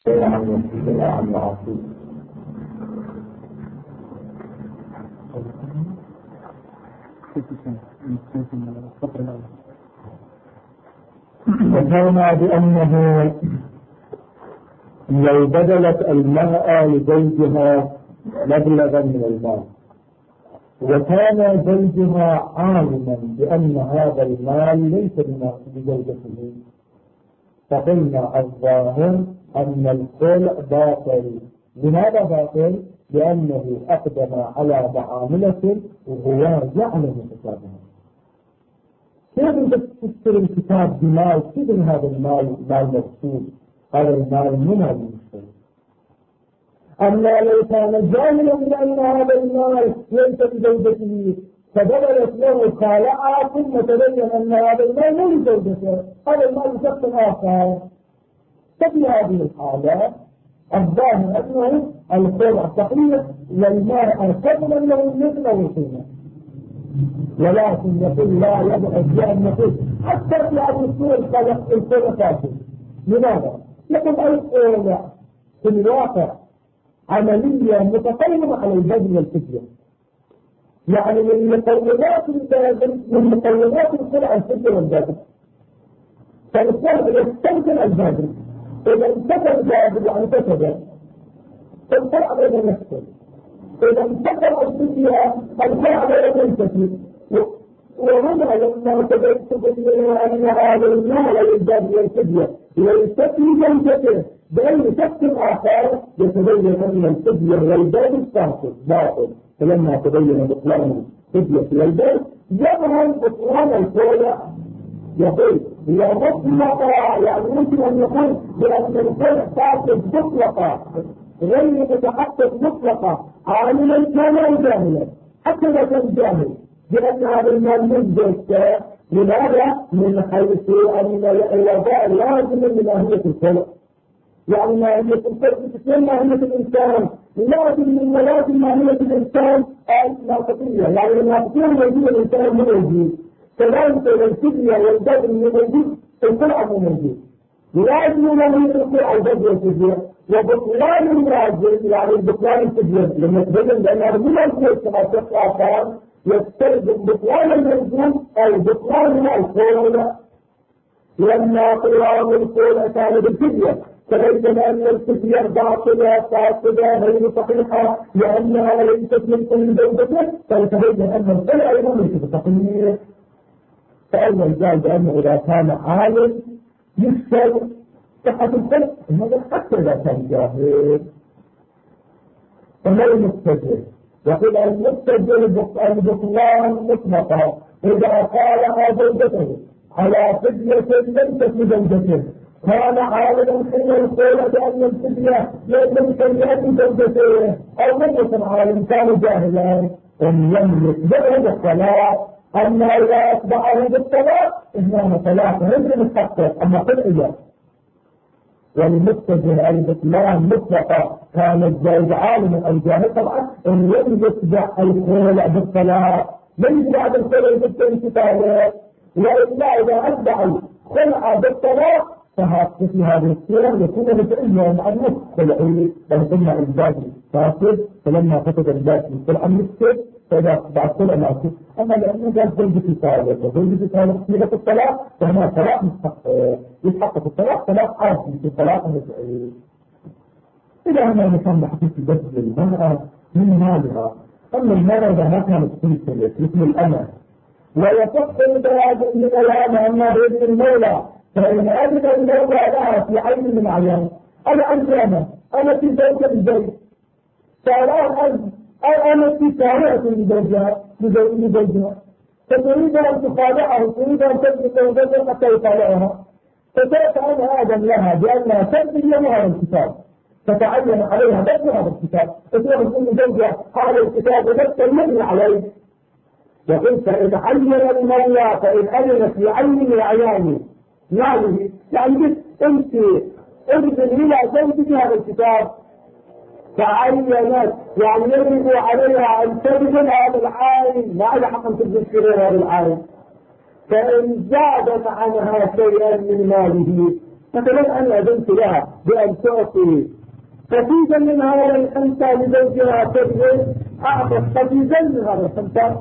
وكان بأنه لو بدلت المرأة لزوجها مبلغا من المال وكان زوجها عالما بأن هذا المال ليس لزوجته، فقلنا الظاهر أن الخلع باطل. لماذا باطل؟ لأنه أقدم على معاملة وهو يعلم حسابها. كيف أنت تشتري الكتاب بمال؟ كيف هذا المال مال مقصود؟ هذا المال من هذا المشتري. أما لو كان جاهلا بأن هذا المال ليس لزوجته فبدلت له خالعة ثم تبين أن هذا المال مو لزوجته، هذا المال لشخص آخر، ففي هذه الحالة الظاهر أنه الخلع صحيح والمال تضمن له مثل القيمة، ولكن يقول لا يبعد بأن نقول حتى في هذه الصورة الخلع فاسد. لماذا؟ يقول الخلع في الواقع عملية متقيمة على البذل والفدية، يعني من مقومات الخلع الفدية والبذل. فالخلع يستلزم البذل، إذا انتقل البذل يعني كسب فالخلع غير يكسب، إذا انتقل الفدية الخلع غير يكسب. وهنا لما تبين أن هذا المال للبذل والفدية ليست لزوجته بأي شخص آخر يتبين أن الفدية والبذل باطل. فلما تبين بطلان الفدية والبذل يظهر بطلان الخلع. يقول هي مطلقة، يعني يمكن أن يقول بأن الخلع فاسد مطلقة غير متحقق مطلقة، عالما كان أو جاهلا. حتى لو كان جاهل بأن هذا المال مزدوج، لماذا؟ من حيث أن الوضع لازم من ماهية الخلق، يعني ماهية الخلق تتم ماهية الإنسان، لازم من ملازم ماهية الإنسان الناطقية، يعني الناطقية موجودة الإنسان موجود، كذلك الفدية والبذل موجود الخلق موجود، لازم ماهية الخلق البذل والفدية. وبطلان اللازم يعني بطلان الفدية لما تبين بأن هذا من الخلق كما تقع يستلزم بطلان الملزوم أو بطلان الخلع. لما قرار الخلع كان بالفدية تبين أن الفدية باطلة فاسدة غير صحيحة لأنها ليست من كل زوجته، فتبين أن الخلع أيضا ليس صحيح. فأول قال بأنه إذا كان عالم يشتري صحة الخلع، هذا حتى إذا كان جاهل. فما المستجد؟ يقول المستجد البطلان مطلقا إذا قال زوجته على فدية ليست لزوجته، كان عالما حين القول بأن الفدية ليست لزوجته، أو لم يكن عالم كان جاهلا أن يملك بغض الصلاة. أما إذا أتبعه بالصلاة إنما صلاة غير مستحقق، أما قلعية. والمتجه البطلان مطلقا كان الزوج عالما او جاهل طبعا ان لم يتبع الخلع بالصلاه، لم يتبع الخلع بالانتفاع، والا اذا اتبع الخلع بالصلاه ففي هذه الصوره يكون متأيا مع النص خلعي، بل قلنا الباقي فاسد. فلما فسد الباقي الخلع المسكت فإذا بعد الخلع معكوس. أما لأنه قال زوجتي صالح وزوجتي صالح في الصلاة فهنا صلاة يتحقق الصلاة صلاة عادي في صلاة مسائل. إذا هنا نحن حديث البذل للمرأة من مالها. أما المرأة إذا كانت تلك مثل الأمة ويصح البياض من الأمة أما بإذن المولى، فإن أجد المولى لها في عين من عيان أنا أنجامة أنا في زوجة البيت فالآن أنا في سارعة لزوجها فتريد أن تخالعه، تريد أن تجد زوجها حتى يخالعها، فتأتى آدم لها بأنها تبذل لها الكتاب، فتعين عليها بذل هذا الكتاب، فتقول أن زوجها هذا الكتاب ونفس المبني عليه. يقول فإن عين المولى فإن أذنت لعين العيان ماله، يعني أنت أذن إلى زوجك هذا الكتاب تعينت، يعني يجب عليها أن تبذل هذا العين، ما على حق أن تبذل في هذا العين. فإن زادت عنها شيئا من ماله مثلا أنا أذنت لها بأن تعطي قفيزا من هذا الحنطة لزوجها تبغي أعطت قفيزا من هذا الحنطة،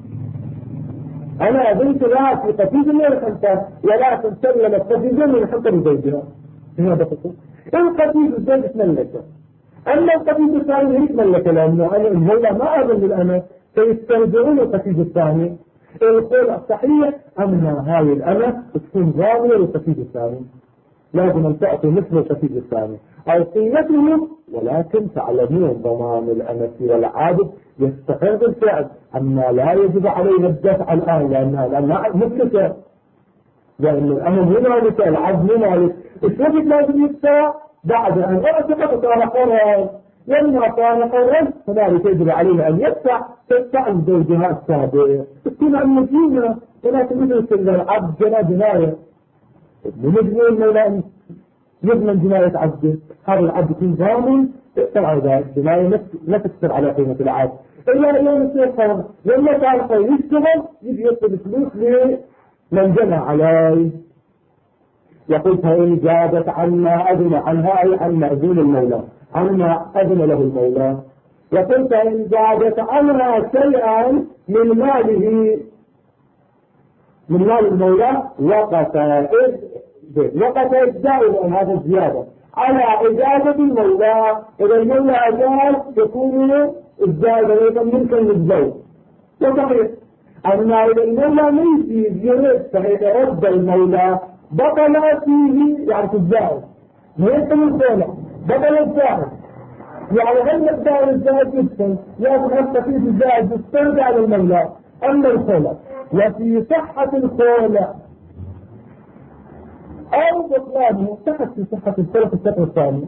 أنا أذنت لها في قفيز من الحنطة ولكن سلمت قفيزا من الحنطة لزوجها. هذا فقط القفيز الزوج تملكه، أما القفيز الثاني ليش ملكه؟ لأنه المولى ما أذن للأمة فيسترجعون القفيز الثاني. القول الصحيح أن هذه الأمة تكون ضامنة للقفيز الثاني، لازم أن تعطي مثل القفيز الثاني أو قيمته، ولكن تعلمون ضمان الأمة والعابد يستحق الفعل، أما لا يجب عليه الدفع الآن لأنها مفلسة، لأن الأمة مو مالكة، العبد مو مالك. الشرط لازم يدفع بعد أن أعتقد كان حرا، لما كان حرا فذلك يجب عليه أن تدفع لزوجها السابق، تكون عن مدينة، ولكن مثل كل العبد جنى جناية بمجنون مولا يضمن جناية عبده، هذا العبد يكون ضامن تأثر على ذلك جناية لا تكثر على قيمة العبد، إلا يوم يصير حر لما كان حر يشتغل يجي يطلب فلوس لمن جنى عليه. يقول فإن جابت عما أذن عنها أي عن مأذون المولى، عما أذن له المولى. يقول فإن جابت عنها شيئا من ماله من مال المولى وقف الدائم عن هذا الزيادة على إجازة المولى. إذا المولى أجاز يكون الزيادة أيضا ملكا للزوج وصحيح. أما إذا المولى ما يريد فيتردى المولى بطل فيه يعني في الزائد ليس من الخولة بطل الزائد، يعني غير مقدار الزائد يبطل، لازم أن في الزائد يسترجع للمولى. أما الخولة وفي صحة الخولة أو بطلانه في صحة الخولة في السطر الثاني،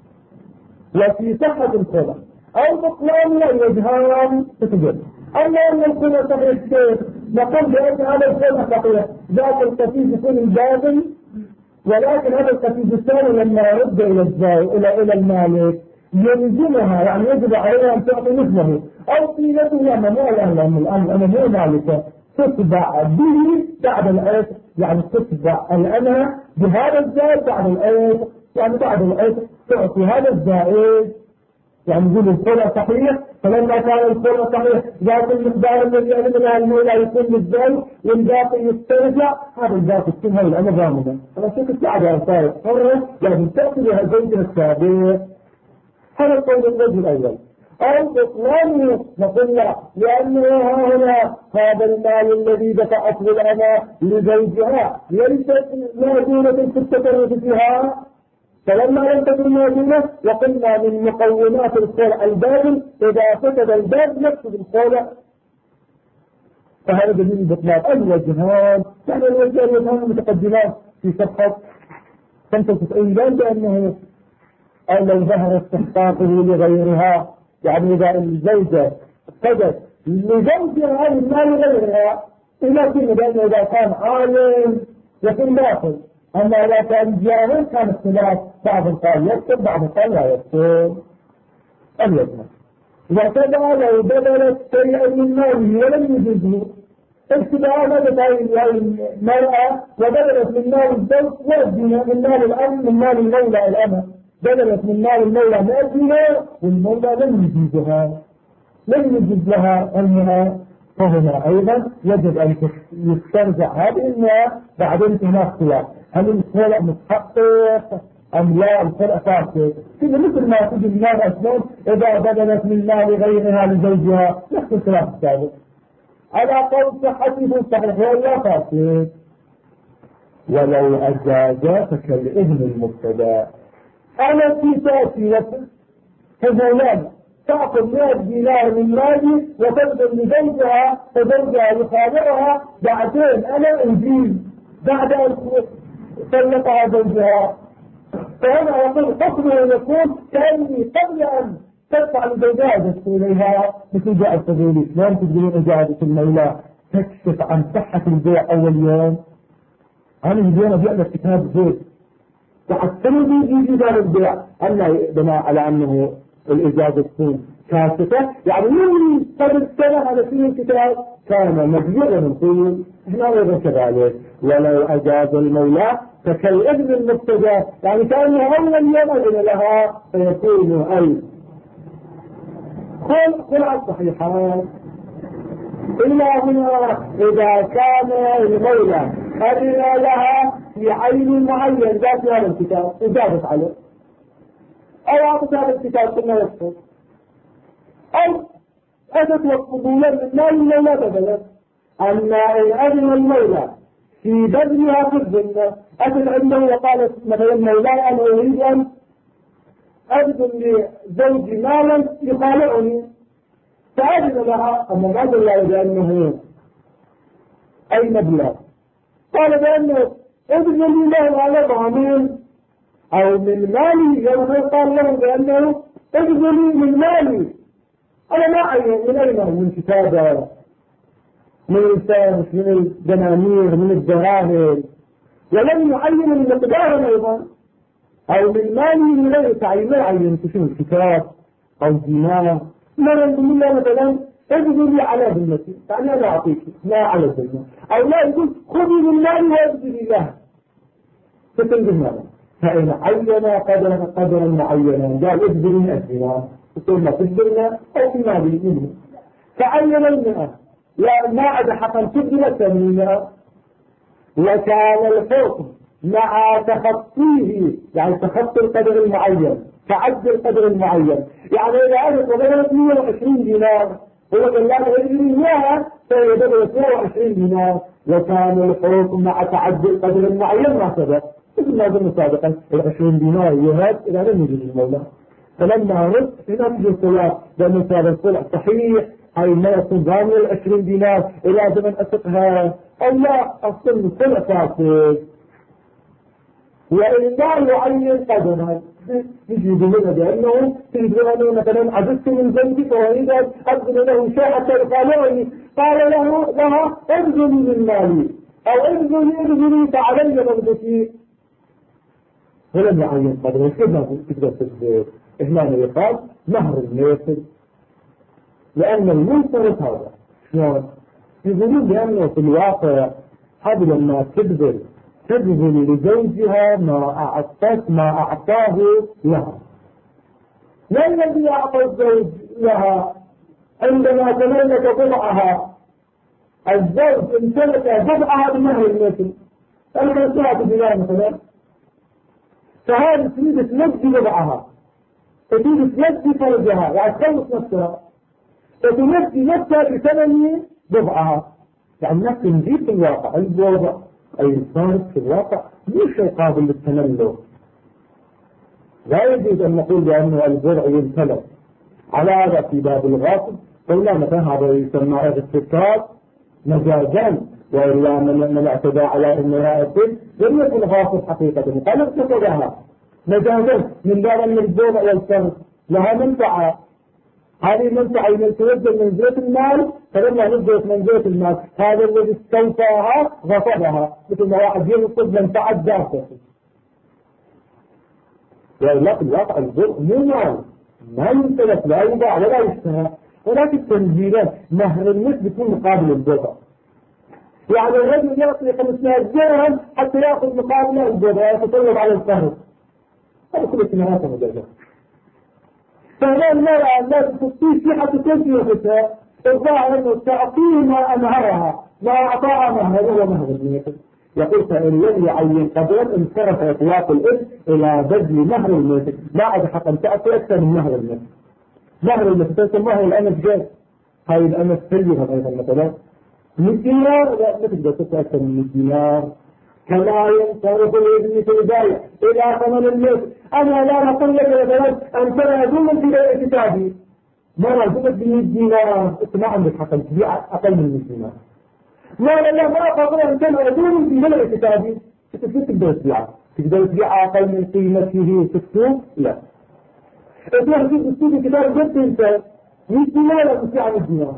وفي صحة الخولة أو بطلانه الوجهان تتجد. أما أن الخولة صحيح الشيخ نقول بأن هذا الخولة صحيح ذات القفيز يكون الباطل، ولكن هذا القفيز الثاني لما يرد إلى المالك يلزمها، يعني يجب عليها أن تعطي مثله أو قيمته لما مو الآن أنا مو مالكة تتبع به بعد العيش، يعني تتبع الأنا بهذا الزائد بعد العيش، يعني بعد العيش تعطي هذا الزائد، يعني يقول الخولة صحيح، فلما كان الخولة صحيح ذات المقدار الذي يعلمنا المولى يكون للزوج والباقي يسترجع، هذا الباقي تكون هاي الأنا ضامنة. أنا شوف الساعة صارت حرة لازم تأتي بها زوجها السابق. هذا القول الرجل الأول. أو بطلانه نقول لا، لأنه هنا هذا المال الذي دفعته الأنا لزوجها ليست موجودة في التصرف فيها، فلما لم تكن موجودة وقلنا من مقومات الخلع الباطل إذا فسد الباب يفسد الخلع، فهذا دليل البطلان. الوجهان يعني الوجهان متقدمات في صفحة 95 بأنه لو ظهر استحقاقه لغيرها، يعني إذا الزوجة اقتدت لزوجها المال غيرها لكن بأنه إذا كان عالم يكون باطل، أما إذا كان جاهل كان اختلاف، بعض قال يكتب بعض قال لا يكتب. الوجه وكذا لو بدلت شيئا من ماله ولم يجزه اكتبها بدت المرأة وبدلت من مال الزوج مؤذنة، من مال الأم من مال المولى الأمة بدلت من مال المولى مؤذنة والمولى لم يجزها، لم يجز لها أنها، فهنا أيضا يجب أن يسترجع هذه المال بعد انتهاء اختلاف هل الخلع متحقق أم لا الخلع فاسد. كده مثل ما تجي المال أسلام إذا بدلت من مال غيرها لزوجها نفس الخلاف السابق على قول صحته صحيح ولا فاسد. ولو أجاز فكالإذن المبتدأ. أنا في تأتي فزولان تأخذ 100 دينار من مالي وتبذل لزوجها فزوجها يخابرها، بعدين أنا أجيب بعد أن طلقها زوجها، فهنا يقول حكمه يكون كأني قبل أن تدفع لزوجها إليها مثل جاء الفضولي. لا تقدرون إجازة المولى تكشف عن صحة البيع أول يوم. أنا اليوم أبيع لك كتاب زيت وحسنوا يجي دار البيع ألا بناء على أنه الإجازة تكون كاشفة، يعني من قبل سنة على فيه الكتاب كان مبيعا نقول احنا أيضا كذلك. ولو أجاز المولى فكالابن المبتدأ يعني كأنه أول يوم أذن لها فيكون أي خلع الصحيحات. إلا هنا إذا كان المولى أذن لها في عين معين ذات هذا الكتاب وجابت عليه أو أعطت هذا الكتاب ثم يكتب أو أتت وقبولا من مال ولا بدلا. أما إن أذن المولى في بذلها في الذمة أتت عنده وقالت مثلا مولاي أنا أريد أن أبذل لزوجي مالا يخالعني فأذن لها. أما ما أذن لها بأنه أي مبلغ قال بأنه أبذل له على ضامين أو من مالي يوم قال له بأنه أبذلي من مالي أنا ما أعين من أين من كتابة من الإنسان من الدنانير من الدراهم ولم يعين المقدار أيضا أو من مالي من غير تعيين ما يعين شنو الكتاب أو دينار ما نقول الله مثلا ابذلي على ذمتي يعني أنا أعطيك لا على ذمتي أو لا يقول خذي من مالي وابذلي له فتنجم مالا. فإن عين قدرا معينا قال ابذلي الدينار تقول ما تبذلنا أو في مالي منه فعين المئة لا ما عاد حقا تبذل 800 وكان الحكم مع تخطيه يعني تخطي القدر المعين تعدي القدر المعين يعني إذا أجد وغيرت 120 دينار هو قال لا يجري إياها فيبدأ 120 دينار وكان الحكم مع تعدي القدر المعين ما سبق مثل ما قلنا سابقا 20 دينار يهاب إلى لم يجري المولى. فلما رد هنا تجي الصلاة لأنه صار الصلح صحيح هاي ما يكون ضامن 20 دينار إلى زمن أسقها أو لا أصل الصلح فاسد. وإن لا يعين قدرا يجي بلنا بأنه تجد مثلا عززت من ذنبك وإذ أبذل له شيء حتى يقالوني قال لها ابذلي من مالي أو ابذلي فعلي مبذتي ولم يعين قدرا. كيف ما تقدر تجد هنا يقال مهر الميسر لأن المنصرف هذا شلون يقولون بأنه في الواقع قبل ما تبذل لزوجها ما أعطاه لها. ما الذي أعطى الزوج لها عندما تملك بضعها؟ الزوج امتلك بضعها بمهر المثل المنصرف بلا مثلا فهذه تريد تنجي بضعها تريد تنجي فرجها يعني تخلص نفسها فتنجي نفسها بثمن بضعها يعني نفس نجيب في الواقع البوضع أي الصارف في الواقع مش شيء قابل للتملك. لا يجوز أن نقول بأنه البضع يمتلك على هذا في باب الغاصب قلنا مثلا هذا يسمى اغتكار مجازا وإلا من اعتدى على امرأة لم يكن غاصب حقيقة قال اغتكرها مجازا من باب أن البضع والصرف لها منفعة. هذه المنفعة من تنزل منزلة المال فلما نزلت منزلة المال هذا الذي استوفاها غصبها مثل ما واحد ينصب منفعة ذاته. وإلا في الواقع البضع مو مال ما يمتلك لا يباع ولا يشترى ولكن تنزيلات مهر المثل بيكون مقابل البضع. يعني الرجل يعطي 500 درهم حتى يأخذ مقابل البضع يتطلب على القهر هذا كل سنوات مجرد. فهذا المرأة التي تستطيع حتى تنفي وفتها الظاهر أنه تعطيه ما أمهرها ما أعطاها مهر وهو مهر المثل. يقول فإن لم يعين قدرا انصرف إطلاق الإثم إلى بذل مهر المثل ما عاد حقا تأتي أكثر من مهر المثل. مهر المثل تسمى مهر الأنف جاز هاي الأنف سيئة أيضا مثلا 100 دينار لا ما تقدر تأتي أكثر من 100 دينار كما ينصرف الابن في البايع إلى ثمن المثل. أنا لا نقول لك مثلا أن ترى أظن في كتابي ما نظلت ب 100 دينار ما عندك حقا تبيع أقل من 100 دينار لا ما أقول أن ترى أظن في بلع كتابي تقدر تبيع أقل من قيمته في السوق لا إذا في السوق كتاب جبت أنت 100 دينار لا تبيع 100 دينار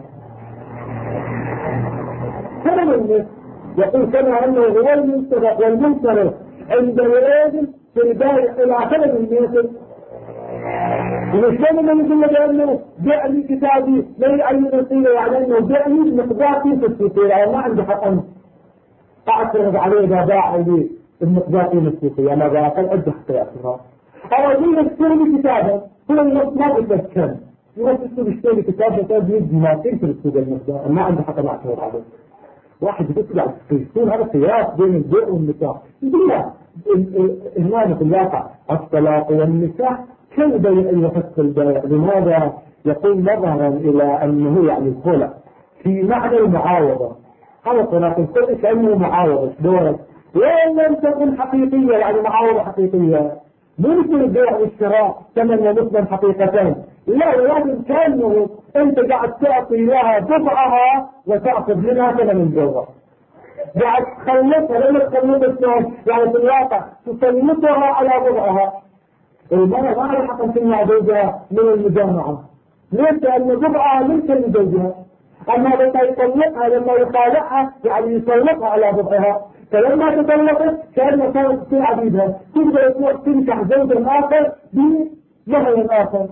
ثمن المثل. يقول كما أنه هو المنصرف والمنصرف عند الراجل في البائع إلى ثمن المثل. ومشان ما يقول لك أنه بيع لي كتابي لا يعين القيمة يعني أنه بيع لي مقدار في السوق يعني ما عنده حق أعترض عليه إذا باع لي المصداقين السوقية أنا بأقل أجل حتى يأخذها أرادين يشتري كتابا هو النص ما بيتذكر يوصل يشتري كتاب كتاب يجي ما تنسى السوق المصداق ما عنده حتى معتبر عليه واحد يطلع يكون هذا خلاف بين البيع والنكاح يقول لا هنا في الواقع الطلاق والنكاح كالبيع يفسر البيع لماذا يقول نظرا إلى أنه يعني الخلع في معنى المعاوضة هذا طلاق الخلع كأنه معاوضة دورة وإن لم تكن حقيقية يعني معاوضة حقيقية ممكن البيع والشراء ثمن ومثلا حقيقتين لا ولكن كأنه أنت قاعد تعطي لها بضعها وتأخذ منها ثمن الجوة قاعد تخلصها لما تخلصها يعني في الواقع تسلطها على بضعها المرأة ما لها حق تمنع زوجها من المجامعة ليش؟ لأن بضعها ليس لزوجها أما لما يطلقها لما يخالعها يعني يسلطها على بضعها فلما تطلقت كأنها كانت تصير عبيدها تبدأ تروح تنكح زوجا آخر بمهر آخر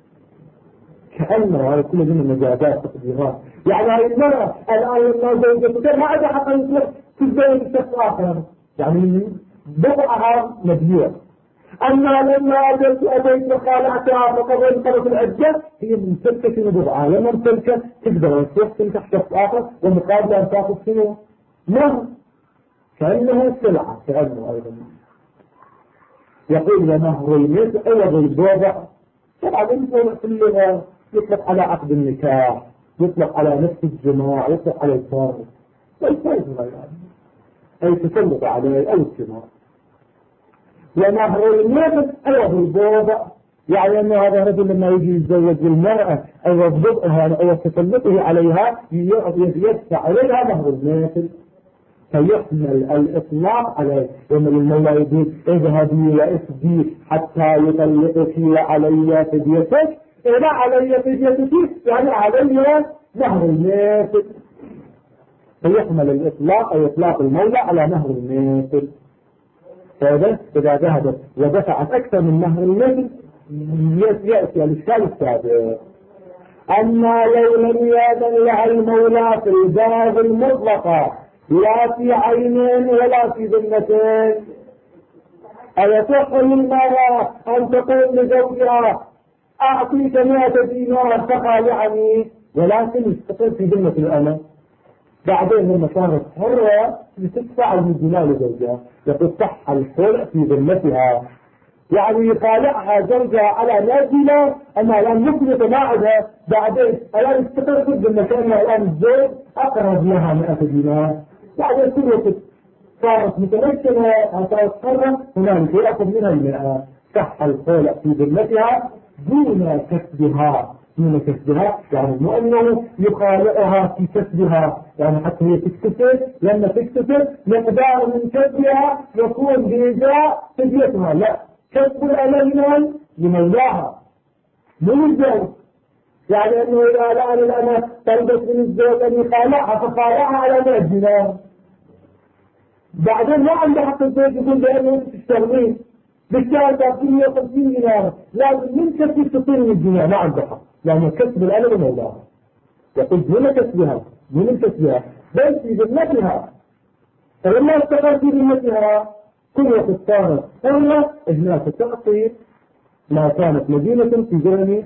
كأنه هذا كل من المجازات تقديرات يعني هاي المرأة الآن لما زوجتها ما عندها حق يطلق تتزوج بشخص آخر يعني بضعها مبيوع أما لما أتيت وخالعتها فقد انقلت العدة هي ممتلكة من بضعها لما ممتلكة تقدر تروح تنكح شخص آخر ومقابل أن تأخذ شنو؟ مهر كأنه سلعة كأنه أيضا يقول ومهر المثل عوض البضع طبعا كلها يطلق على عقد النكاح يطلق على نفس الجماع يطلق على الفارغ والفارغ يعني أي تسلط عليه أو الجماع ومهر المثل عوض البضع يعني أن هذا الرجل لما يجي يتزوج المرأة أو يضبطها أو تسلطه عليها يدفع عليها مهر المثل فيحمل الإطلاق عليه ومن المولى يقول اذهبي وافدي حتى يطلقك وعلي فديتك إذا علي فديتك يعني علي مهر المثل فيحمل الإطلاق أو إطلاق المولى على مهر المثل فإذا ذهبت ودفعت أكثر من مهر المثل يأتي الإشكال السابق أما لو لم يأذن لها المولى في الجواز المطلقة لا في عينين ولا في ذمتين أيصح للمرأة أن تقول لزوجها أعطيك 100 دينار فخالعني ولكن يستقر في ذمة الأمة بعدين لما كانت حرة تدفع 100 دينار لزوجها يقول صح الخلع في ذمتها يعني يخالعها زوجها على 100 دينار أما الآن يثبت معها بعدين الآن يستقر في ذمة كأنها الآن الزوج أقرب لها 100 دينار بعد كل وقت صارت متمكنة صارت حرة هنالك يأخذ منها 100 صح الخلع في ذمتها دون كسبها يعني مو أنه يخالعها في كسبها يعني حتى هي تكتسب لما تكتسب مقدار من كسبها يكون بإجاء فديتها لا كسب الأمل لمولاها من الزوج يعني أنه إذا الآن الأمة طلبت من الزوج أن يخالعها فخالعها على 100 دينار بعدين ما عنده حق الزوج يقول لأنه أنت تشتغلين بالشهر 150 دينار لازم من كسب تصير من الدنيا ما عنده حق يعني كسب الألم مولاها يقول دون كسبها من كسبها بل في ذمتها فلما استقر في ذمتها كل وقت صارت حرة هناك تعطي ما كانت مدينة في ذهن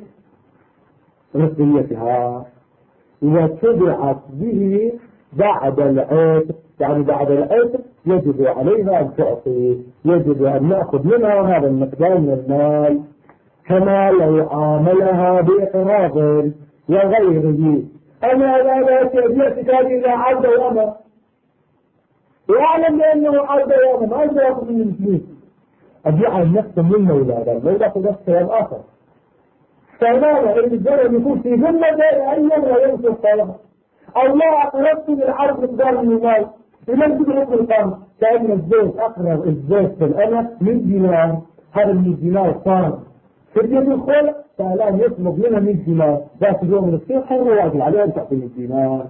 رسميتها وتبعت به بعد العتق يعني بعد العتق يجب عليها أن تعطي يجب أن نأخذ منها هذا المقدار من المال كما لو عاملها بإقراض وغيره أنا لا يأتيك هذه إذا عرض وأمر ويعلم بأنه عرض وأمر ما يجب يأخذ من الفلوس أبيع النفس من المولى المولى في نفس الآخر فماذا إن الجرم يكون في ذمة أي مرة ينسى الصلاة الله أقربت للعرض مقدار من المال لمن تدرك القرض كأن الزوج أقرب الزوج في الأمة من دينار هذا من الدينار صار فدية الخلع فالآن يطلب منها 100 دينار ذات اليوم من الصيح ويجب عليها أن تعطي 100 دينار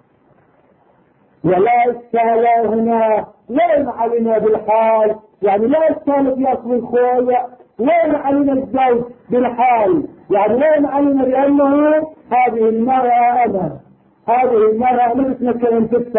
ولا إشكال هنا وين علينا بالحال يعني لا إشكال في أصل الخلع وين علينا الزوج بالحال يعني وين علينا لأنه هذه المرأة أنا هذه المرأة ما تتمكن أن تدفع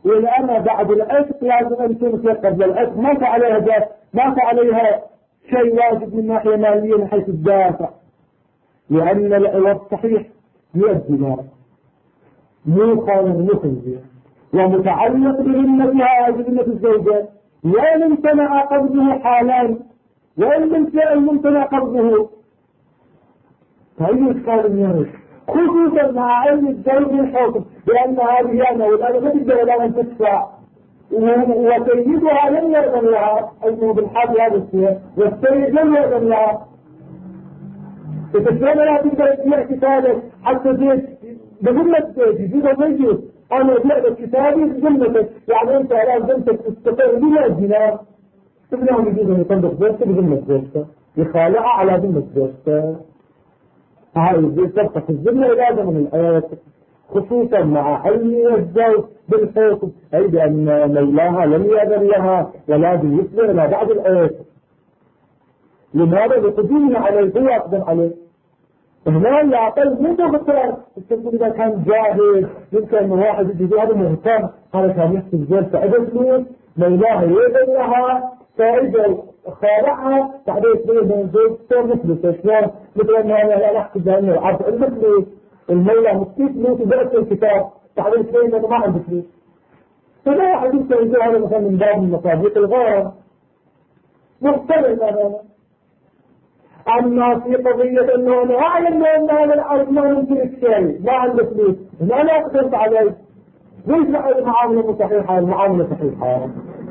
والأنا بعد العتق لازم أن تنفق قبل العتق، ما عليها جاء ما عليها شيء واجب من ناحية مالية من حيث الدافع، لأن العوض صحيح 100 دينار مو قانون مخزي ومتعلق بذمتها بذمة الزوجة، وإن امتنع قبضه حالا وإن امتنع قبضه فأي إشكال منه، خصوصا مع علم الزوج الحكم بأن هذه أنا والأنا ما تقدر لها أن تدفع، وسيدها لم يأذن لها أنه بالحال هذا الشيء، والسيد لم يأذن لها. فالسيدة لا تقدر تبيع كتابك حتى زيت بذمة زيتي زيت وزيتي أنا أبيع لك كتابي بذمتك، يعني أنت الآن بنتك تستقر بما الدينار ابنهم يجوز أن يطبق زوجته بذمة زوجته، يخالعها على ذمة زوجته، هاي تبقى في الذمة إلى من الآيات، خصوصا مع علم الزوج بالحكم أي بأن مولاها لم يأذن لها ولازم يسلم إلى بعض الآيات. لماذا؟ لقدومه عليه هو أقدم عليه. هنا يعطل مو بخطر السبب إذا كان جاهز، يمكن أن واحد يجي هذا مهتم هذا كان يحسب زوج فأذن فلوس مولاها يأذن لها فإذا خالعها بعدين يصير من زوجته مثل شلون مثل أنه أنا أحسب أنه العرض المثل المولى مكتوب فلوس وبعت الكتاب بعدين شوي أنه ما عنده فلوس، فلا واحد يمكن هذا مثلا من باب المصادق الغرض مختلف هذا. أما في قضية أنه أنا أعلم أن هذا العرض ما يمكن الشيء ما عنده فلوس أنا لا أقدرت عليه، ليش لا المعاملة صحيحة؟ المعاملة صحيحة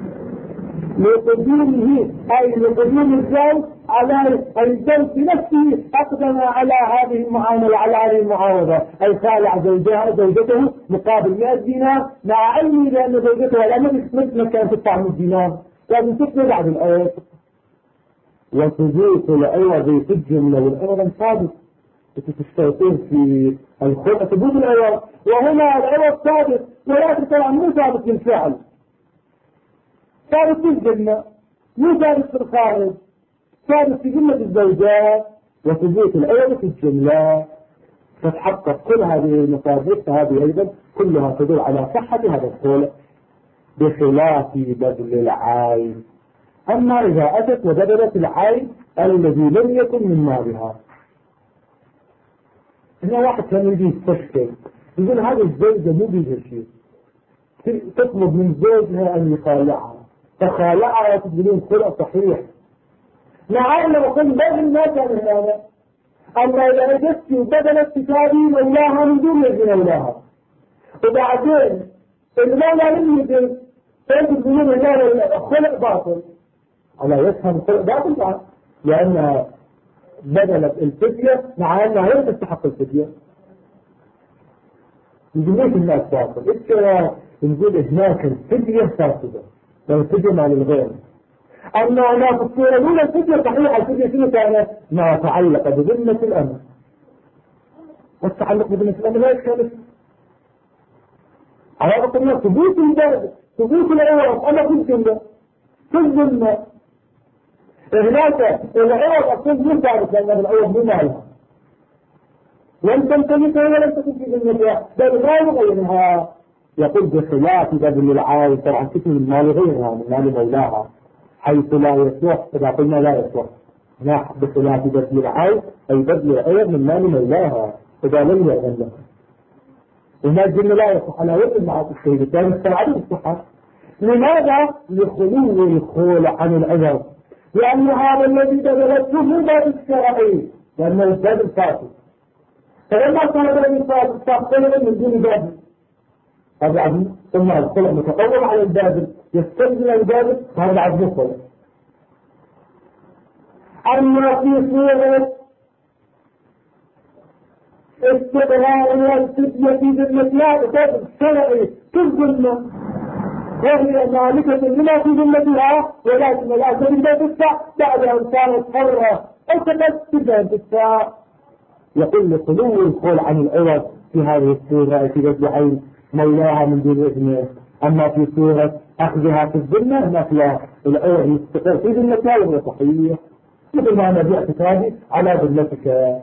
لقدومه أي لقدوم الزوج على الزوج بنفسه أقدم على هذه المعاملة على هذه المعاوضة، أي خالع زوجته مقابل 100 دينار مع علمه لأن زوجته لا مثل كانت تدفع 100 دينار لازم تدفع بعد الآيات. وثبوت العوض في الجملة والعوض ثابت تستيقظ في الخلق ثبوت العوض، وهنا العوض ثابت ولكن طبعا مو ثابت بالفعل، ثابت في الجنة مو ثابت في الخارج، ثابت في جملة الزوجات وثبوت العوض في الجملة. تتحقق كل هذه المصادر فهذه أيضا كلها تدل على صحة هذا القول بخلاف بذل العين. أما إذا أتت وبذلت العين الذي لم يكن من مالها، هنا واحد كان يجي يستشكل يقول هذه الزوجة مو بيها شيء، تطلب من زوجها أن يخالعها فخالعها تقولون خلق صحيح، نعم لو كنت بذل ما كان هنا. أما إذا أجدت وبذلت كتابي مولاها من دون يد مولاها وبعدين المولى لم يجد فأنت تقولون هنا خلق باطل، ألا يفهم خلق باطل بعد لأنها بذلت الفدية مع أنها هي تستحق الفدية. يقولون الناس باطل إيش نقول هناك الفدية فاسدة لو الفدية مع الغير. أما هناك الصورة الأولى الفدية صحيحة، الفدية شنو كانت؟ ما تعلق بذمة الأمر، والتعلق بذمة الأمر لا يشكل على وقت الناس ثبوت البرد ثبوت العوض. أنا في الجملة في الذمة هناك العوض أصلا مو ثابت لأن العوض مو مالها لم تمتلكها ولم تكن في ذمتها بل لا يغيرها. يقول بخلاف بذل العين طبعا كتب المال غيرها من مال مولاها حيث لا يصلح، إذا قلنا لا يصلح هنا بخلاف بذل العين أي بذل العين من مال مولاها إذا لم يأذن لها. هنا الجنة لا يصح على وجه مع الشيء الثاني استعادة الصحة. لماذا؟ لخلو الخول عن العذر، لأن هذا الذي بذلته مو باب الشرعي لأن الباب الفاسد، فلما كان الباب الفاسد فاقتلوا من دون باب طبعا ثم الخلق متقوم على الباب يستلزم الباب هذا بعد مخلق. أما في صورة استقرار والفتية في ذمة لا باب الشرعي كالذمة وهي مالكة لما في ذمتها ولكن لا تريد تدفع بعد أن كانت حرة أو كانت تبدأ تدفع. يقول لخلو الخول عن العوض في هذه الصورة في ذات عين مولاها من دون إذنه. أما في صورة أخذها في الذمة مثل العوض يستقر في ذمتها وهو صحيح مثل ما نبيع كتابي على ذمتك.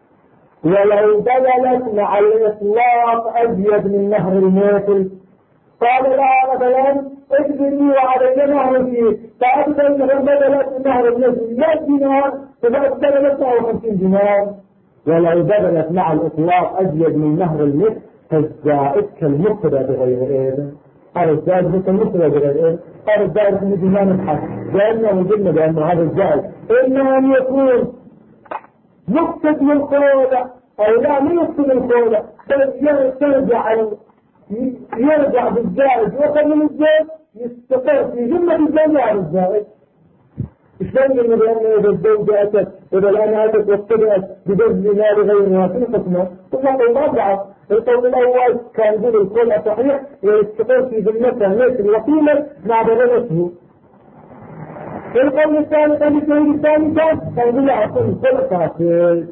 ولو بذلت مع الإطلاق أزيد من نهر الموصل قال لا مثلا اجبني وعلي نهر فيه فأبدا أنه بدلت نهر النجم 100 دينار فبدلت 59 دينار. ولو بدلت مع الإطلاق أزيد من نهر المثل فالزائد كالمفرد بغير إذن. هذا الزائد كالمفرد بغير إذن. هذا الزائد من دينار نبحث لأنه قلنا بأن هذا الزائد إما أن يكون مقصد من الخولة أو لا من يقصد الخولة يرجع بالزائد وقت من الزائد يستقر في جملة الزائد على الزائد. شلون قلنا بأنه إذا الزوجة أتت إذا الآن أتت وابتدأت بجذب مال غيرها في القسمة قلنا قول بعض. القول الأول كان يقول الخلع صحيح ويستقر في ذمتها ليس الوكيلة مع بلدته. القول الثاني كان الشهيد الثاني كان يقول له أصل الخلع فاسد.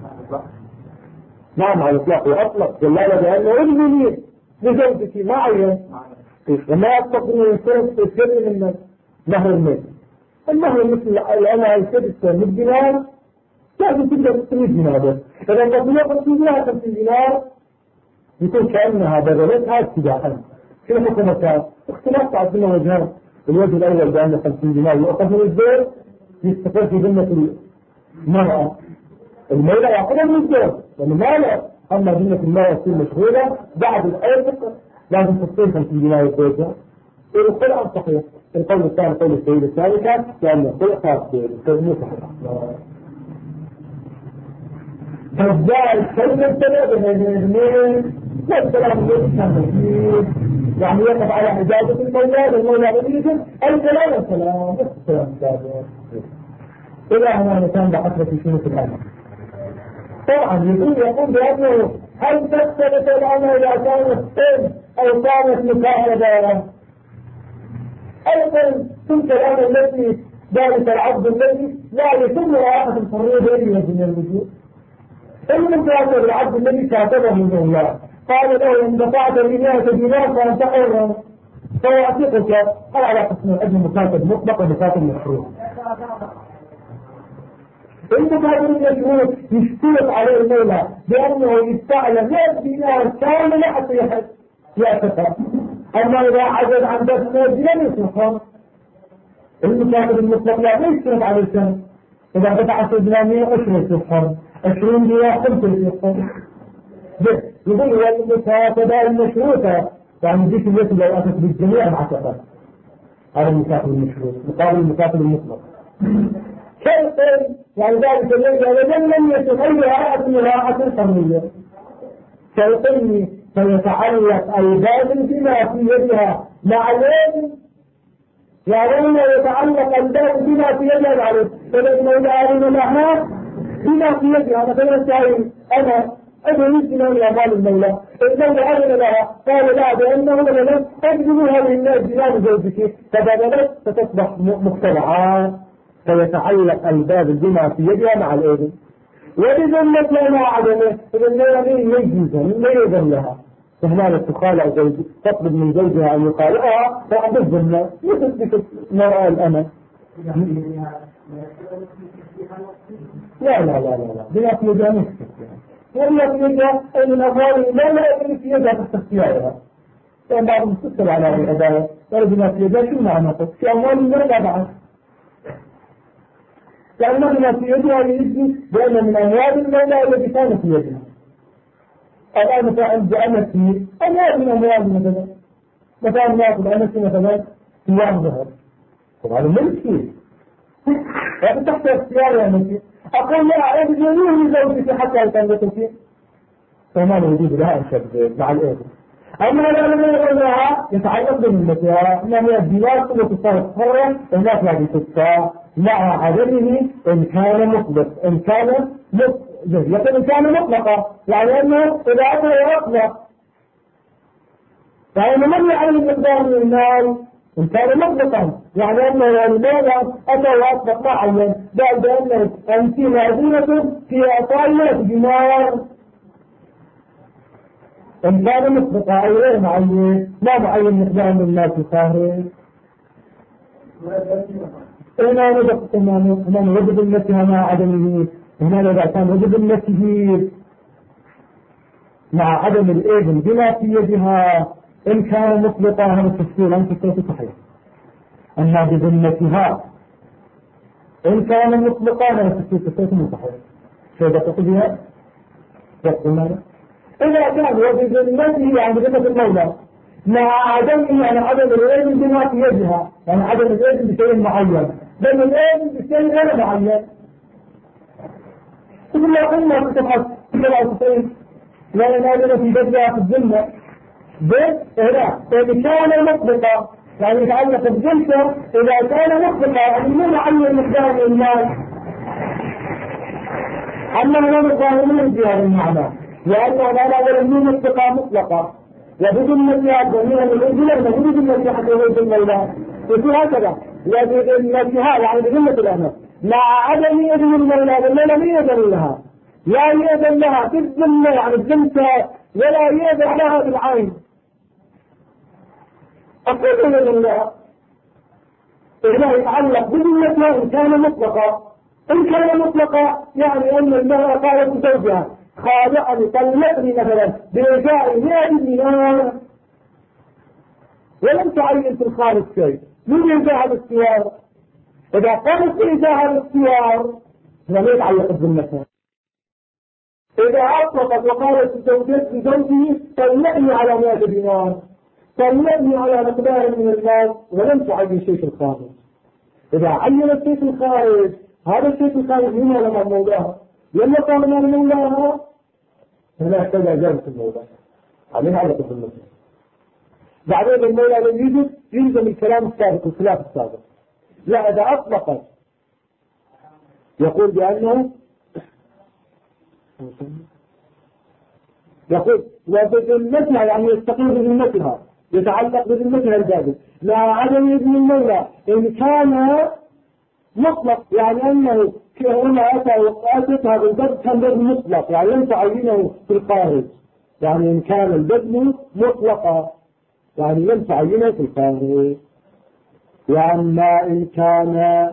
نعم على الإطلاق وأطلق جلالة بأنه إذنني لزوجتي معي وما أطلق من الإنسان في السر من نهر المال. النهر مثل الأنا السادسة من الدينار لازم تبدأ 600 دينار بس. إذا قد يقضي لها 50 دينار يكون كأنها بدلتها اتجاها. كيف حكمتها؟ اختلاف تعطينا وجهان. الوجه الأول بأن 50 دينار يؤخذ من الزوج يستقر في ذمة المرأة. المرأة يأخذها من الزوج لأنه ما لا. أما ذمة المرأة تصير مشغولة بعد الأيض لازم تصير 50 دينار الزوجة. القرآن صحيح. القول الثاني قول السيد الثاني كان لأن القرآن خاص بالتزمية صحيح. فالزائد كلمة ثلاثة من الاثنين والكلام الذي كان مجيد يعني يقف على حجازة المولى غريب الكلام الكلام إلى هنا كان بحثنا في شنو في الأمر. طبعا يقول بأنه هل تختلف الأمر إذا كانت إن أو كانت مكاهدة أيضا تلك الأمر التي ذلك العبد الذي لا يتم رائحة الحرية بين يد الوجود. إن كاتب العبد الذي كاتبه من الله قال له إن دفعت ب100 دينار فأنت حر فيعتقك. هل على قسم الأجل مكاتب مطلق ومكاتب مشروع؟ المكاتب المشروع يشترط عليه المولى بأنه يستعلم 100 دينار كاملة حتى يعتقها. أما إذا عجز عن دفع 100 دينار يصرفها. المكاتب المطلق لا يشترط على السنة. إذا دفع 10 دينار 120 يصرفها 20 دينار 5 يصرفها. يقول هو المكاتبة المشروطة يعني ذيك التي لو أتت بالجميع معتقد. هذا المكاتب المشروط مقابل المكاتب المطلق. كيف يعني ذلك الذي لم يكن أي راحة من راحة الحرية كيف فيتعلق الباب بما في يدها مع اليد يعني يتعلق الباب بما في يدها مع اليد. فلما إذا أعلم لها بما في يدها مثلا أنا أدري من أموال المولى المولى أذن لها قال لا بأنه لم أجل هذه الناس بلاد زوجك فبدلت فتصبح مقتلعات. فيتعلق الباب بما في يدها مع الأذن ولذلك لنا عدمه إذن لا يجوز لها. فهنا تخالع زوجها تطلب من زوجها أن يخالعها فعند الظلمة يثبت مرأة الأمل. لا بما في يدها نفسك وإلا في يدها أن الأموال لا يكون في يدها تستخدمها. لأن بعضهم تسأل على العباية قال بما في يدها شو معنى في أموال لا بعد لأنه بما في يدها يجي بأن من أموال المولى التي كانت في يدها. الآن مثلا عند أمتي أموال من أموال مثلا ناخذ أمتي مثلا سيام ظهر طبعا ملكي يعني تحت اختيار يا أمتي أقول لا أبجنيه زوجتي حتى يتنبتك فما يجيب لها أنشب مع الإذن. أما لما يقولها يتعلق بمثلها إنما الدينار كله تصارف حرة هناك لا تدفع مع عدمه إن كان مطلق إن كان لكن إن كان مطلقة يعني أنه إذا أتى يطلق يعني من يعلم مقدار من المال إن كان مطلقا يعني أنه المال أتى وأطلق معين بعد أنه أنت معذورة في أعطاء 100 دينار إن كان مطلقا أي غير معين ما معين مقدار من المال في الظاهر. هنا نجد أنه وجب النتيجة مع عدمه. هنا إذا كان وجب النتيجة مع عدم الإذن بما في يدها إن كان مطلقا هذا التفسير أنت كيف صحيح أنها بذمتها. إن كان مطلقا هذا التفسير كيف صحيح شو بتقول بها؟ يقول ماذا؟ إذا كان وبذمته يعني بذمة المولى مع عدم يعني عدم الإذن بما في يدها، يعني عدم الإذن بشيء معين بل الإذن بشيء غير معين. ثم قلنا في صفحة 97 لا نادر في بدلها في الذمة هنا إذا كان مطلقا يعني يتعلق بالجنسة إذا كان مطلقا يعني مو معين مقدار من المال أما لا نظاهرين في هذا المعنى لأنه لا نظر من مطلقا مطلقا وبذمتها جميعا الإنجلة وبذمتها حتى يوجد المولى يقول هكذا وبذمتها يعني بذمة الأمر مع عدم إذن المولى والمولى لم يأذن لها لا يأذن لها بالذمة يعني الذمة ولا يأذن لها بالعين. أقول لله إذا يتعلق بذمتها إن كان مطلقا. إن كان مطلقا يعني أن المرأة قالت لزوجها خاضعني طلقني مثلا برجاء 100 دينار ولم تعين في الخارج شيء من يرجع بالاختيار. إذا قامت بإيجاها بالاختيار لم يتعلق بذمتها. إذا أطلقت وقالت لزوجه طلقني على 100 دينار طلقني على مقدار من المال ولم تعين شيء في الخارج. إذا عينت شيء في الخارج هذا الشيء في الخارج من لما مولاها لما قال من مولاها هنا كذا جانب المولى عليها على قدر المسلم. بعدين المولى لم يجد يلزم الكلام السابق والخلاف السابق. لا إذا أطلقت يقول بأنه يقول وبذمتها يعني يستقيم بذمتها يتعلق بذمتها الباب لا عدم إذن المولى إن كان مطلق يعني أنه هنا أتى بالبدء كان بدء مطلق يعني لم تعينه في الخارج يعني إن كان البدء مطلقا يعني لم تعينه في الخارج. وأما إن كان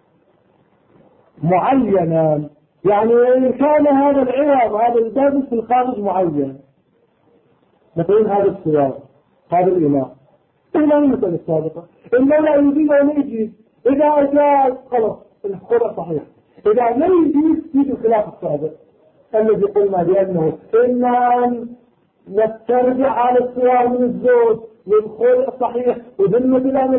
معينا يعني إن كان هذا العوض هذا البدء في الخارج معين مثلا هذا السيار هذا الإله إلا المثل السابقة إلا لا يجيب أو يجيب إذا أجاز خلص الخبر صحيح إذا لم يجيب يجي الخلاف السابق الذي قلنا بأنه إما أن نسترجع على السيار من الزوج والخلق صحيح وذمة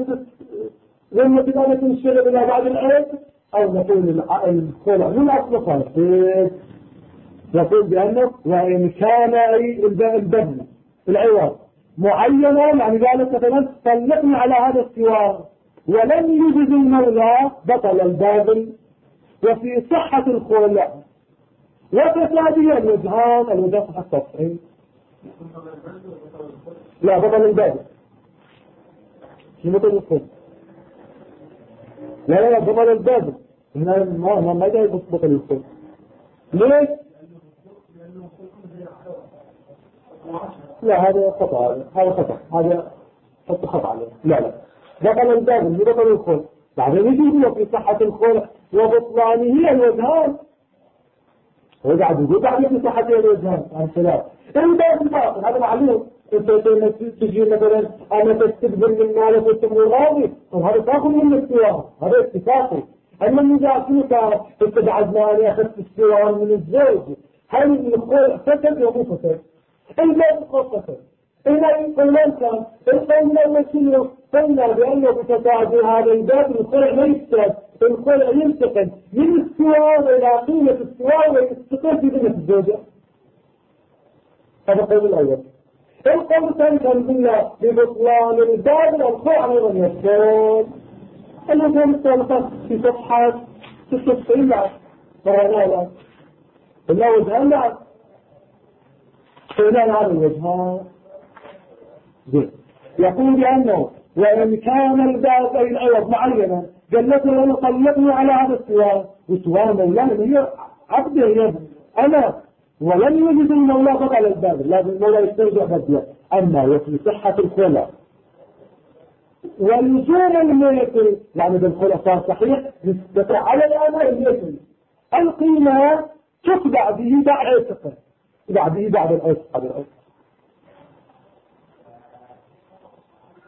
لا تنشغل إلى بعد العيد أو نقول الخلق من أصل صحيح يقول بأنه وإن كان أي البدل العوض معينا يعني ذلك مثلا طلقني على هذا السوار ولم يجد المولى بطل البابل وفي صحة الخلع وفساده الوجهان حتى الصحيح لا بطل البابل في بطل الخلع لا بطل البابل هنا ما جاي بطل الخلع ليش؟ لا هذا خطأ هذا خطأ عليه لا بطل الباب اللي بطل الخلع بعدين يجي في صحة الخلع وبطلانه الوجهان هو قاعد يقول بعد في صحة الوجهان عن خلاف الباب الباطل هذا معلوم انت تجي مثلا انا تستقبل من مالك وتمر راضي وهذا تاخذ من السوار هذا اتفاقي اما من جاء فيك انت بعد ما انا اخذت السوار من الزوج هل الخلع فسد ومو فسد الباب فسد إلا يقولون كان القولنا المسيح قلنا بأنه بتتعدي هذا الباب الخلع لا يستد الخلع ينتقل من السوار إلى قيمة السوار ويستقل في ذنة الزوجة هذا القول الأول. القول الثاني كان قلنا ببطلان الباب والخلع أيضا يستد الوجهان السابقة في صفحات 96 بعد فرعناها إلا وجهان بعد فإنان هذا الوجهان يقول بأنه وإن كان الباب أي العوض معينا قالت له طلقني على هذا السوار والسوار مولانا هي عبده يد أنا ولم يجد المولى بطل الباب لازم المولى يسترجع بدله أما وفي صحة الخلع ولزوم الميت يعني بالخلع صار صحيح نسبة على الأمر الميت القيمة تتبع به بعد عتقه تتبع به بعد العتق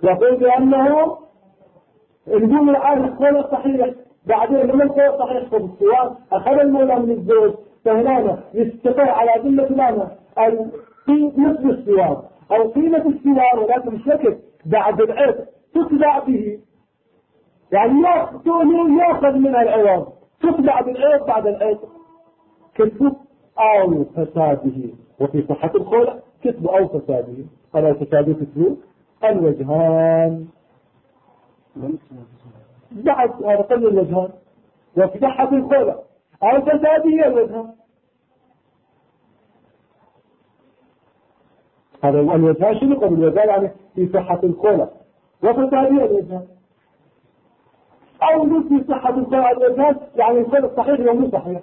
يقول بأنه نقول الآن القول الصحيح، بعدين لما القول الصحيح في السؤال أخذ المولى من الزوج، فهنا يستقر على ذمة فلانة نصف السوار أو قيمة السوار، ولكن بشكل بعد العقد تتبع به، يعني يأخذ منها العوض، تتبع بالعقد بعد العقد كتب أو فساده. وفي صحة الخلع كتب أو فساده، على فساده كتب الوجهان بعد هذا قل الوجهان. وفي صحة الخلع أو فساده الوجهان، هذا الوجهان شنو قبل الوجهان؟ يعني في صحة الخلع وفساده الوجهان، أو في صحة الخلع الوجهان يعني الخلع صحيح ولا مو صحيح.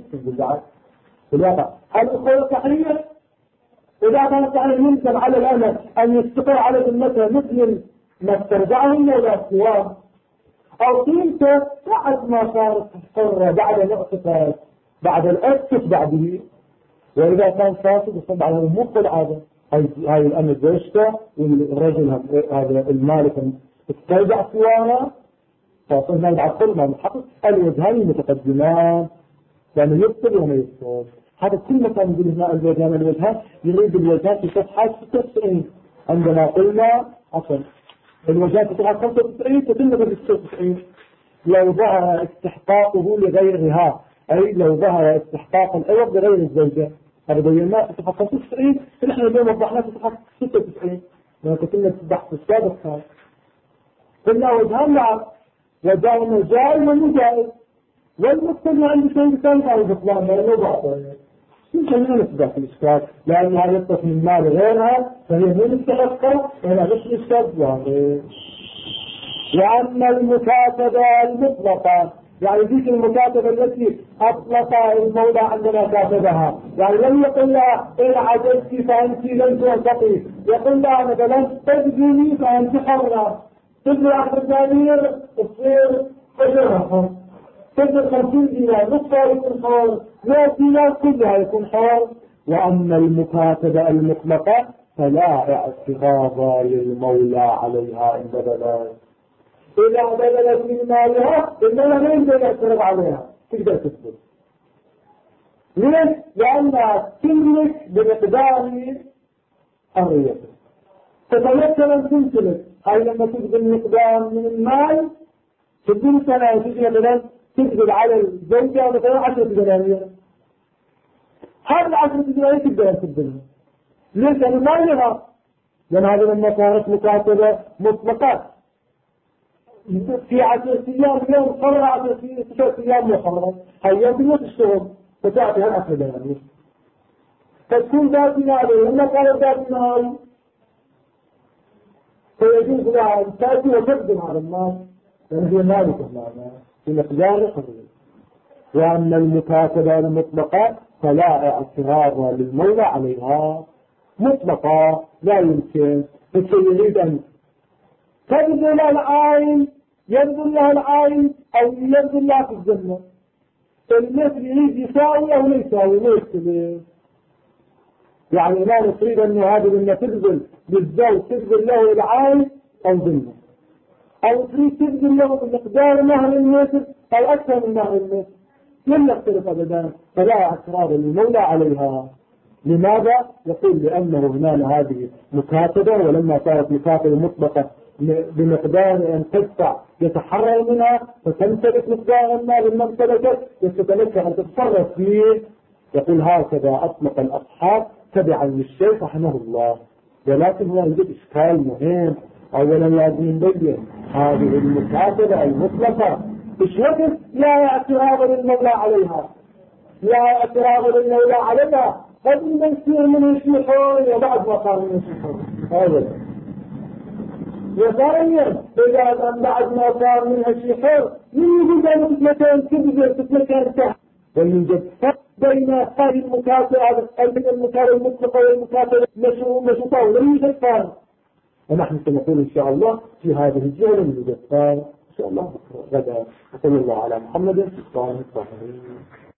بالواقع هل الخلع صحيح؟ إذا كان صحيح يمكن على الأمل أن يستقر على ذمته مثل ما استرجعه إلى الصواب، أو قيمته بعد ما صارت حرة بعد الاعتقاد بعد العقد تتبع به. وإذا كان فاسد يصب على مو خلع، هذا هاي الأمر زوجته والرجل هذا المالك استرجع صوابه، فصلنا بعد كل ما نحقق الوجهان المتقدمان، يعني يبطل وما يبطل. هذا كل ما كان يقول هنا الوجهان يريد الوجهان في صفحة 96 عندما قلنا عفوا الوجهان في صفحة 95 تتم في 96 لو ظهر استحقاقه لغيرها، أي لو ظهر استحقاق العوض لغير الزوجة. هذا بيناه في صفحة 95، نحن اليوم وضحناه في صفحة 96 لما كنا في البحث السابق كان قلنا وجهان نعم، وجهان جائز ومجائز، والمقتنع عند شيء ثاني على البطلان لأنه باطل. يمكن أن نتبع في الإشكال لأنها يطلق من مال غيرها فهي من التحقق وهنا غش الإشكال واضح. وأما المكاتبة المطلقة يعني ذيك المكاتبة التي أطلق المولى عندما كاتبها، يعني لم يقل لها إن عجزت فأنت لن توثقي، يقول لها مثلا تجدني فأنت حرة، تجد أخر الدنيا تصير أجرها، تجد 50 دينار نصفها يكون حر، 100 دينار كلها يكون حر. وأما المكاتبة المطلقة فلا اعتراض للمولى عليها إن بدلت، إذا بدلت من مالها المولى ما يقدر يعترض عليها، تقدر تثبت. ليش؟ لأنها تملك بمقدار حريته، تتمكن أن تمتلك. هاي لما تقبل مقدار من المال تقبل سنة تجي مثلا تقبل على الزوجة مثلا 10 دنانير، هذه 10 دنانير تقدر تقبلها. ليش؟ لأنه ما لها، لأن هذا لما كانت مكاتبة مطلقة في 10 أيام يوم قرر 10 أيام مقررة، هاي يوم بيوت الشغل فتعطي هالعشر دنانير، فتكون ذات مالي لما قالت ذات مالي فيجوز لها أن تأتي وتقدم على الناس لأن هي مالكة معنا في مقدار قليل. وأما المكاتبة المطلقة فلا اعتراض للمولى عليها مطلقة، لا يمكن يريد أن تبذل لها العين يبذل لها العين أو يبذل لها في الجنة، المثل يريد يساوي أو لا يساوي ما يختلف. يعني لا نريد أن هذه لما تبذل للزوج تبذل له العين أو ذنه، أو تريد تبذل له بمقدار مهر المثل أو أكثر من مهر المثل، لن يختلف أبدا، فلا اعتراض للمولى عليها. لماذا؟ يقول لأنه هنا هذه مكاتبة، ولما صارت مكاتبة مطلقة بمقدار أن تدفع يتحرر منها فتمتلك مقدار المال لما امتلكت يتتمكن أن تتصرف فيه. يقول هكذا أطلق الأصحاب تبعا للشيخ رحمه الله. ولكن هو يوجد إشكال مهم. أولا لازم نبين هذه المكاتبة المطلقة إيش وقت لا اعتراض للمولى عليها، لا اعتراض للمولى عليها قبل ما يصير من شيء حر وبعد ما صار من شيء حر. أولا وثانيا إذا بعد ما صار منها شيء حر يوجد أن تتمكن تبذل تتمكن تحت، ويوجد فرق بين هذه المكاتبة المكاتبة المطلقة والمكاتبة المشروطة، ولم يوجد فرق. ونحن سنقول إن شاء الله في هذه الجهة لم يوجد فرق إن شاء الله غدا. وصلى الله على محمد صلى الله عليه وسلم.